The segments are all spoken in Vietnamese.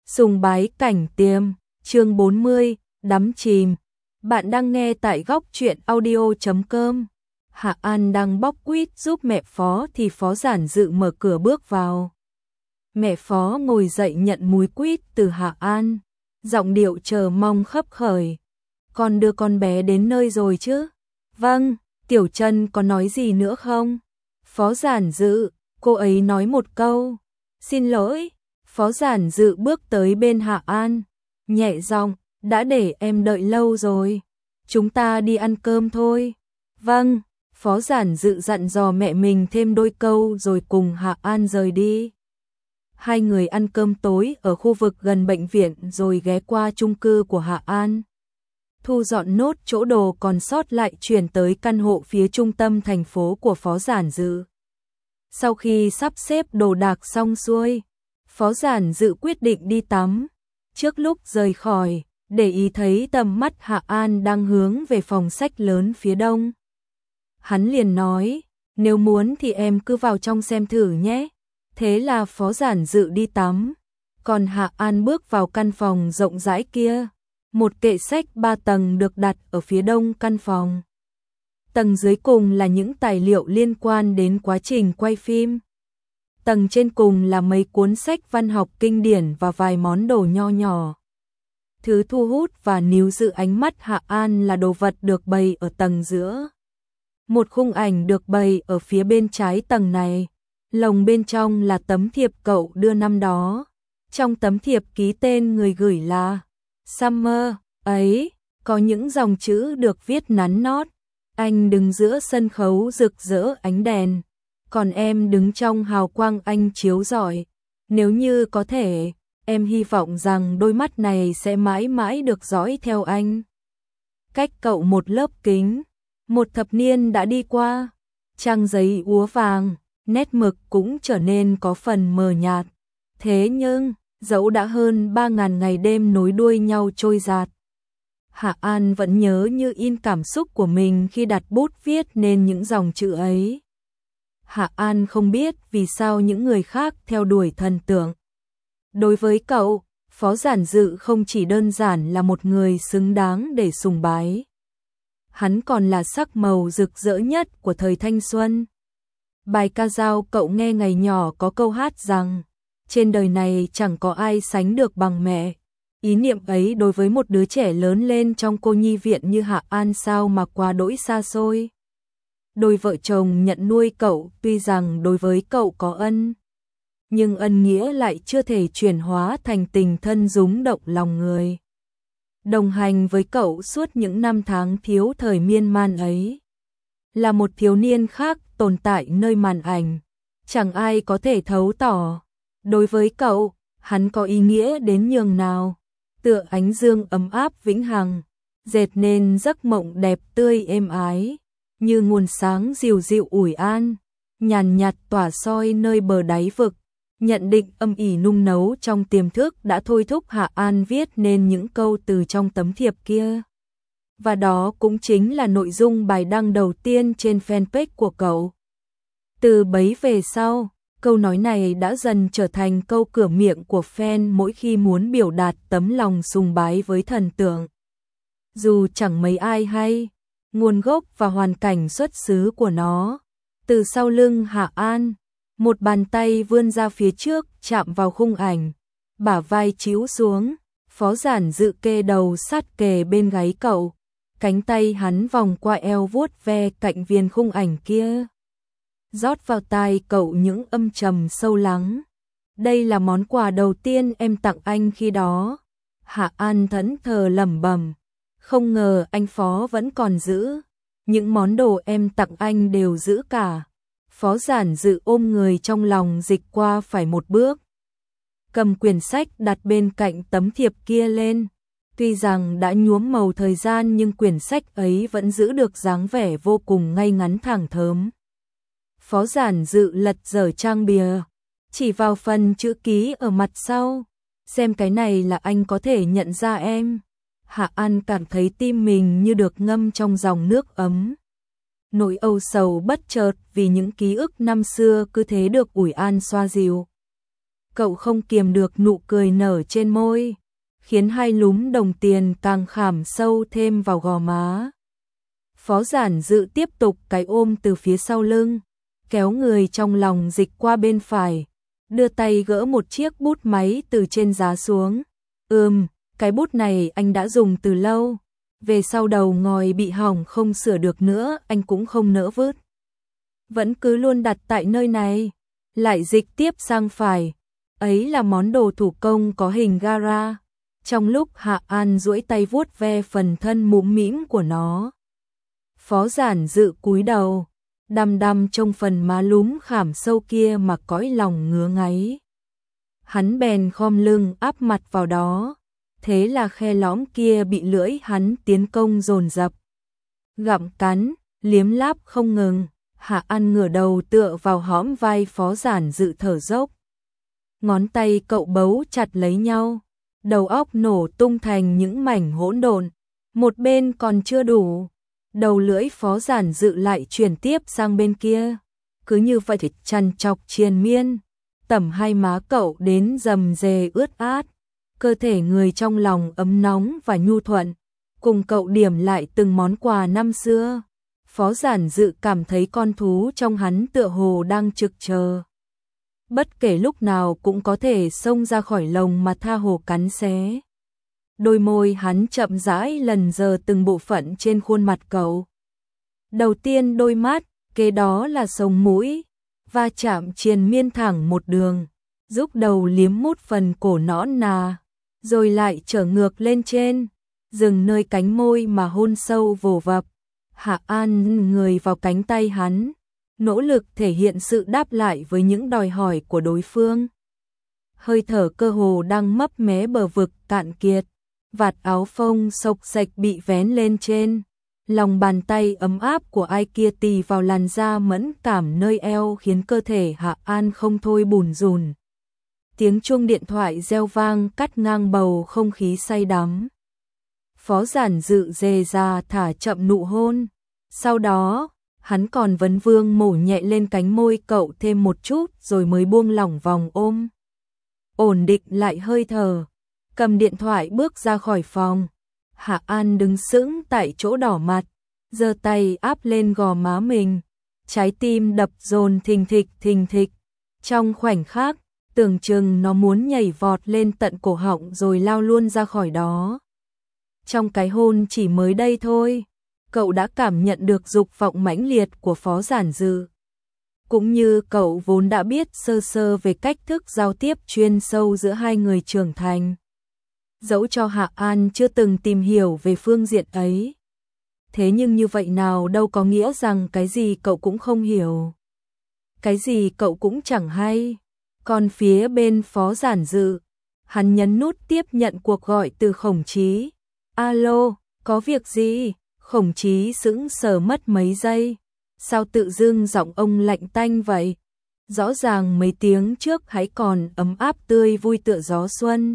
Sùng bái cảnh tiêm, chương 40, đắm chìm. Bạn đang nghe tại góc truyện audio.com. Hạ An đang bóc quýt giúp mẹ Phó thì Phó Giản Dự mở cửa bước vào. Mẹ Phó ngồi dậy nhận múi quýt từ Hạ An, giọng điệu chờ mong khấp khởi. Con đưa con bé đến nơi rồi chứ? Vâng, Tiểu Trân có nói gì nữa không? Phó Giản Dự, cô ấy nói một câu. Xin lỗi. Phó Giản Dự bước tới bên Hạ An, nhẹ giọng, đã để em đợi lâu rồi. Chúng ta đi ăn cơm thôi. Vâng, Phó Giản Dự dặn dò mẹ mình thêm đôi câu rồi cùng Hạ An rời đi. Hai người ăn cơm tối ở khu vực gần bệnh viện rồi ghé qua chung cư của Hạ An. Thu dọn nốt chỗ đồ còn sót lại chuyển tới căn hộ phía trung tâm thành phố của Phó Giản Dự. Sau khi sắp xếp đồ đạc xong xuôi, Phó Giản Dự quyết định đi tắm. Trước lúc rời khỏi, để ý thấy tầm mắt Hạ An đang hướng về phòng sách lớn phía đông. Hắn liền nói, nếu muốn thì em cứ vào trong xem thử nhé. Thế là Phó Giản Dự đi tắm. Còn Hạ An bước vào căn phòng rộng rãi kia. Một kệ sách 3 tầng được đặt ở phía đông căn phòng. Tầng dưới cùng là những tài liệu liên quan đến quá trình quay phim. Tầng trên cùng là mấy cuốn sách văn học kinh điển và vài món đồ nho nhỏ. Thứ thu hút và níu giữ ánh mắt Hạ An là đồ vật được bày ở tầng giữa. Một khung ảnh được bày ở phía bên trái tầng này. Lồng bên trong là tấm thiệp cậu đưa năm đó. Trong tấm thiệp ký tên người gửi là Summer, ấy, có những dòng chữ được viết nắn nót. Anh đứng giữa sân khấu rực rỡ ánh đèn. Còn em đứng trong hào quang anh chiếu rọi. Nếu như có thể, em hy vọng rằng đôi mắt này sẽ mãi mãi được dõi theo anh. Cách cậu một lớp kính, một thập niên đã đi qua. Trang giấy úa vàng, nét mực cũng trở nên có phần mờ nhạt. Thế nhưng, dẫu đã hơn 3.000 ngày đêm nối đuôi nhau trôi dạt, Hạ An vẫn nhớ như in cảm xúc của mình khi đặt bút viết nên những dòng chữ ấy. Hạ An không biết vì sao những người khác theo đuổi thần tượng. Đối với cậu, Phó Giản Dự không chỉ đơn giản là một người xứng đáng để sùng bái. Hắn còn là sắc màu rực rỡ nhất của thời thanh xuân. Bài ca dao cậu nghe ngày nhỏ có câu hát rằng, trên đời này chẳng có ai sánh được bằng mẹ. Ý niệm ấy đối với một đứa trẻ lớn lên trong cô nhi viện như Hạ An sao mà quá đỗi xa xôi. Đôi vợ chồng nhận nuôi cậu tuy rằng đối với cậu có ân, nhưng ân nghĩa lại chưa thể chuyển hóa thành tình thân rúng động lòng người. Đồng hành với cậu suốt những năm tháng thiếu thời miên man ấy. Là một thiếu niên khác tồn tại nơi màn ảnh, chẳng ai có thể thấu tỏ. Đối với cậu, hắn có ý nghĩa đến nhường nào, tựa ánh dương ấm áp vĩnh hằng, dệt nên giấc mộng đẹp tươi êm ái. Như nguồn sáng dịu dịu ủi an, nhàn nhạt tỏa soi nơi bờ đáy vực. Nhận định âm ỉ nung nấu trong tiềm thức đã thôi thúc Hạ An viết nên những câu từ trong tấm thiệp kia. Và đó cũng chính là nội dung bài đăng đầu tiên trên fanpage của cậu. Từ bấy về sau, câu nói này đã dần trở thành câu cửa miệng của fan mỗi khi muốn biểu đạt tấm lòng sùng bái với thần tượng. Dù chẳng mấy ai hay nguồn gốc và hoàn cảnh xuất xứ của nó. Từ sau lưng Hạ An, một bàn tay vươn ra phía trước chạm vào khung ảnh, bả vai chíu xuống, Phó Giản Dự kê đầu sát kề bên gáy cậu, cánh tay hắn vòng qua eo vuốt ve cạnh viên khung ảnh kia. Rót vào tai cậu những âm trầm sâu lắng. Đây là món quà đầu tiên em tặng anh khi đó. Hạ An thẫn thờ lẩm bẩm. Không ngờ anh Phó vẫn còn giữ. Những món đồ em tặng anh đều giữ cả. Phó Giản Dự ôm người trong lòng dịch qua phải một bước. Cầm quyển sách đặt bên cạnh tấm thiệp kia lên. Tuy rằng đã nhuốm màu thời gian nhưng quyển sách ấy vẫn giữ được dáng vẻ vô cùng ngay ngắn thẳng thớm. Phó Giản Dự lật dở trang bìa, chỉ vào phần chữ ký ở mặt sau. Xem cái này là anh có thể nhận ra em. Hạ An cảm thấy tim mình như được ngâm trong dòng nước ấm. Nỗi âu sầu bất chợt vì những ký ức năm xưa cứ thế được ủi an xoa dịu. cậu không kiềm được nụ cười nở trên môi, khiến hai lúm đồng tiền càng khảm sâu thêm vào gò má. Phó Giản Dự tiếp tục cái ôm từ phía sau lưng, kéo người trong lòng dịch qua bên phải, đưa tay gỡ một chiếc bút máy từ trên giá xuống. Cái bút này anh đã dùng từ lâu, về sau đầu ngòi bị hỏng không sửa được nữa, anh cũng không nỡ vứt. Vẫn cứ luôn đặt tại nơi này, lại dịch tiếp sang phải. Ấy là món đồ thủ công có hình gara. Trong lúc Hạ An duỗi tay vuốt ve phần thân mũm mĩm của nó, Phó Giản Dự cúi đầu, đăm đăm trong phần má lúm khảm sâu kia mà cõi lòng ngứa ngáy. Hắn bèn khom lưng áp mặt vào đó, thế là khe lõm kia bị lưỡi hắn tiến công dồn dập. Gặm cắn, liếm láp không ngừng, Hạ An ngửa đầu tựa vào hõm vai Phó Giản Dự thở dốc. Ngón tay cậu bấu chặt lấy nhau, đầu óc nổ tung thành những mảnh hỗn độn. Một bên còn chưa đủ, đầu lưỡi Phó Giản Dự lại chuyển tiếp sang bên kia. Cứ như vậy thì chằn chọc triền miên, tẩm hai má cậu đến rầm rề ướt át. Cơ thể người trong lòng ấm nóng và nhu thuận, cùng cậu điểm lại từng món quà năm xưa. Phó Giản Dự cảm thấy con thú trong hắn tựa hồ đang trực chờ, bất kể lúc nào cũng có thể xông ra khỏi lồng mà tha hồ cắn xé. Đôi môi hắn chậm rãi lần dờ từng bộ phận trên khuôn mặt cậu. Đầu tiên đôi mắt, kế đó là sống mũi, va chạm triền miên thẳng một đường, giúp đầu liếm mút phần cổ nõn nà, rồi lại trở ngược lên trên, dừng nơi cánh môi mà hôn sâu vồ vập. Hạ An người vào cánh tay hắn, nỗ lực thể hiện sự đáp lại với những đòi hỏi của đối phương. Hơi thở cơ hồ đang mấp mé bờ vực cạn kiệt, vạt áo phông xộc xệch bị vén lên trên, lòng bàn tay ấm áp của ai kia tì vào làn da mẫn cảm nơi eo khiến cơ thể Hạ An không thôi bùn rùn. Tiếng chuông điện thoại reo vang cắt ngang bầu không khí say đắm. Phó Giản Dự dề ra thả chậm nụ hôn, sau đó hắn còn vấn vương mổ nhẹ lên cánh môi cậu thêm một chút rồi mới buông lỏng vòng ôm. Ổn định lại hơi thở, cầm điện thoại bước ra khỏi phòng. Hạ An đứng sững tại chỗ đỏ mặt, giơ tay áp lên gò má mình, trái tim đập dồn thình thịch. Trong khoảnh khắc, tưởng chừng nó muốn nhảy vọt lên tận cổ họng rồi lao luôn ra khỏi đó. Trong cái hôn chỉ mới đây thôi, cậu đã cảm nhận được dục vọng mãnh liệt của Phó Giản Dự. Cũng như cậu vốn đã biết sơ sơ về cách thức giao tiếp chuyên sâu giữa hai người trưởng thành. Dẫu cho Hạ An chưa từng tìm hiểu về phương diện ấy. Thế nhưng như vậy nào đâu có nghĩa rằng cái gì cậu cũng không hiểu. Cái gì cậu cũng chẳng hay. Còn phía bên Phó Giản Dự, hắn nhấn nút tiếp nhận cuộc gọi từ Khổng Chí. Alo, có việc gì? Khổng Chí sững sờ mất mấy giây. Sao tự dưng giọng ông lạnh tanh vậy? Rõ ràng mấy tiếng trước hãy còn ấm áp tươi vui tựa gió xuân.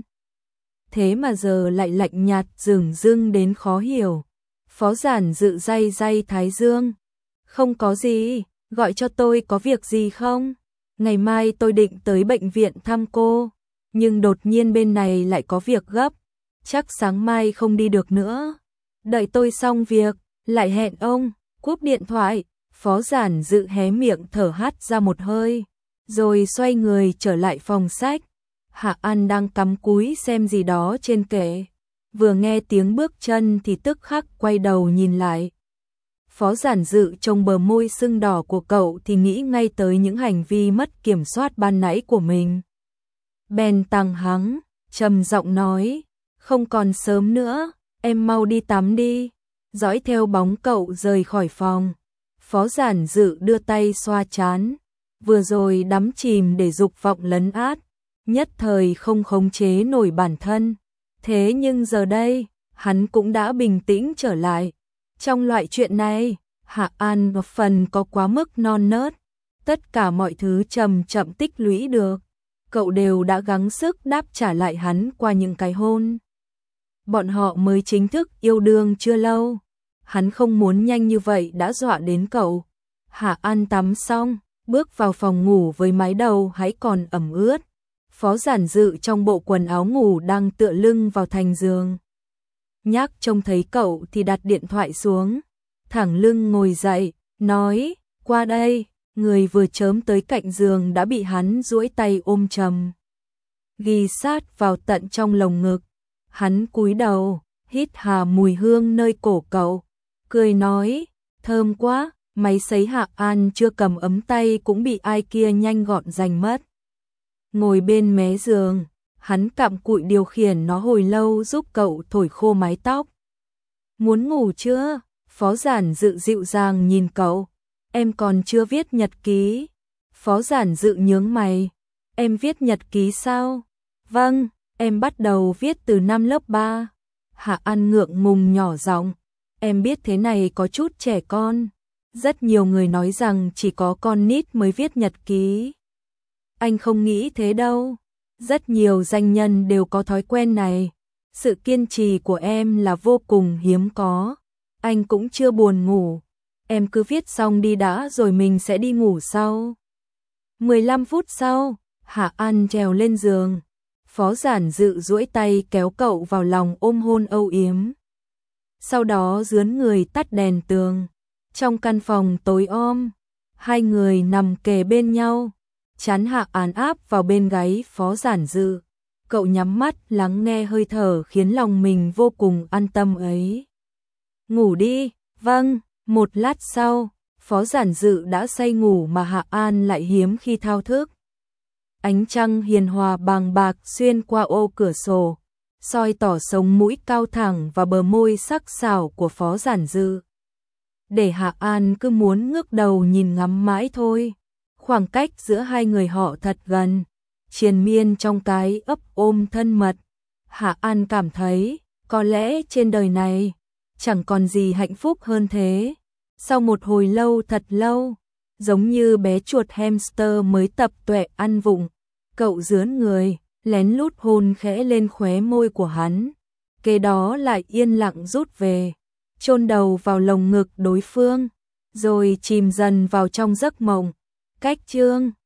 Thế mà giờ lại lạnh nhạt dửng dưng đến khó hiểu. Phó Giản Dự day thái dương. Không có gì, gọi cho tôi có việc gì không? Ngày mai tôi định tới bệnh viện thăm cô, nhưng đột nhiên bên này lại có việc gấp, chắc sáng mai không đi được nữa. Đợi tôi xong việc, lại hẹn ông. Cúp điện thoại, Phó Giản Dự hé miệng thở hắt ra một hơi, rồi xoay người trở lại phòng sách. Hạ An đang cắm cúi xem gì đó trên kệ, vừa nghe tiếng bước chân thì tức khắc quay đầu nhìn lại. Phó Giản Dự trông bờ môi sưng đỏ của cậu thì nghĩ ngay tới những hành vi mất kiểm soát ban nãy của mình. Bèn tăng hắng, trầm giọng nói, không còn sớm nữa, em mau đi tắm đi. Dõi theo bóng cậu rời khỏi phòng, Phó Giản Dự đưa tay xoa trán, vừa rồi đắm chìm để dục vọng lấn át, nhất thời không khống chế nổi bản thân. Thế nhưng giờ đây, hắn cũng đã bình tĩnh trở lại. Trong loại chuyện này, Hạ An phần có quá mức non nớt, tất cả mọi thứ chậm chậm tích lũy được, cậu đều đã gắng sức đáp trả lại hắn qua những cái hôn. Bọn họ mới chính thức yêu đương chưa lâu, hắn không muốn nhanh như vậy đã dọa đến cậu. Hạ An tắm xong, bước vào phòng ngủ với mái đầu hãy còn ẩm ướt. Phó Giản Dự trong bộ quần áo ngủ đang tựa lưng vào thành giường. Nhác trông thấy cậu thì đặt điện thoại xuống, thẳng lưng ngồi dậy, nói, qua đây, người vừa chớm tới cạnh giường đã bị hắn duỗi tay ôm chầm. Ghi sát vào tận trong lồng ngực, hắn cúi đầu, hít hà mùi hương nơi cổ cậu, cười nói, thơm quá, máy sấy Hạ An chưa cầm ấm tay cũng bị ai kia nhanh gọn giành mất. Ngồi bên mé giường, hắn cặm cụi điều khiển nó hồi lâu giúp cậu thổi khô mái tóc. Muốn ngủ chưa? Phó Giản Dự dịu dàng nhìn cậu. Em còn chưa viết nhật ký. Phó Giản Dự nhướng mày. Em viết nhật ký sao? Vâng, em bắt đầu viết từ năm lớp 3. Hạ An ngượng ngùng nhỏ giọng. Em biết thế này có chút trẻ con. Rất nhiều người nói rằng chỉ có con nít mới viết nhật ký. Anh không nghĩ thế đâu. Rất nhiều danh nhân đều có thói quen này. Sự kiên trì của em là vô cùng hiếm có. Anh cũng chưa buồn ngủ. Em cứ viết xong đi đã rồi mình sẽ đi ngủ sau. 15 phút sau, Hạ An trèo lên giường. Phó Giản Dự duỗi tay kéo cậu vào lòng ôm hôn âu yếm. Sau đó dướn người tắt đèn tường. Trong căn phòng tối om, hai người nằm kề bên nhau. Chán Hạ An áp vào bên gáy Phó Giản Dự. Cậu nhắm mắt lắng nghe hơi thở khiến lòng mình vô cùng an tâm ấy. Ngủ đi, vâng, một lát sau, Phó Giản Dự đã say ngủ mà Hạ An lại hiếm khi thao thức. Ánh trăng hiền hòa bàng bạc xuyên qua ô cửa sổ, soi tỏ sống mũi cao thẳng và bờ môi sắc sảo của Phó Giản Dự. Để Hạ An cứ muốn ngước đầu nhìn ngắm mãi thôi. Khoảng cách giữa hai người họ thật gần, triền miên trong cái ấp ôm thân mật. Hạ An cảm thấy, có lẽ trên đời này, chẳng còn gì hạnh phúc hơn thế. Sau một hồi lâu thật lâu, giống như bé chuột hamster mới tập tuệ ăn vụng, cậu dướn người, lén lút hôn khẽ lên khóe môi của hắn. Kế đó lại yên lặng rút về, chôn đầu vào lồng ngực đối phương, rồi chìm dần vào trong giấc mộng. Cách chương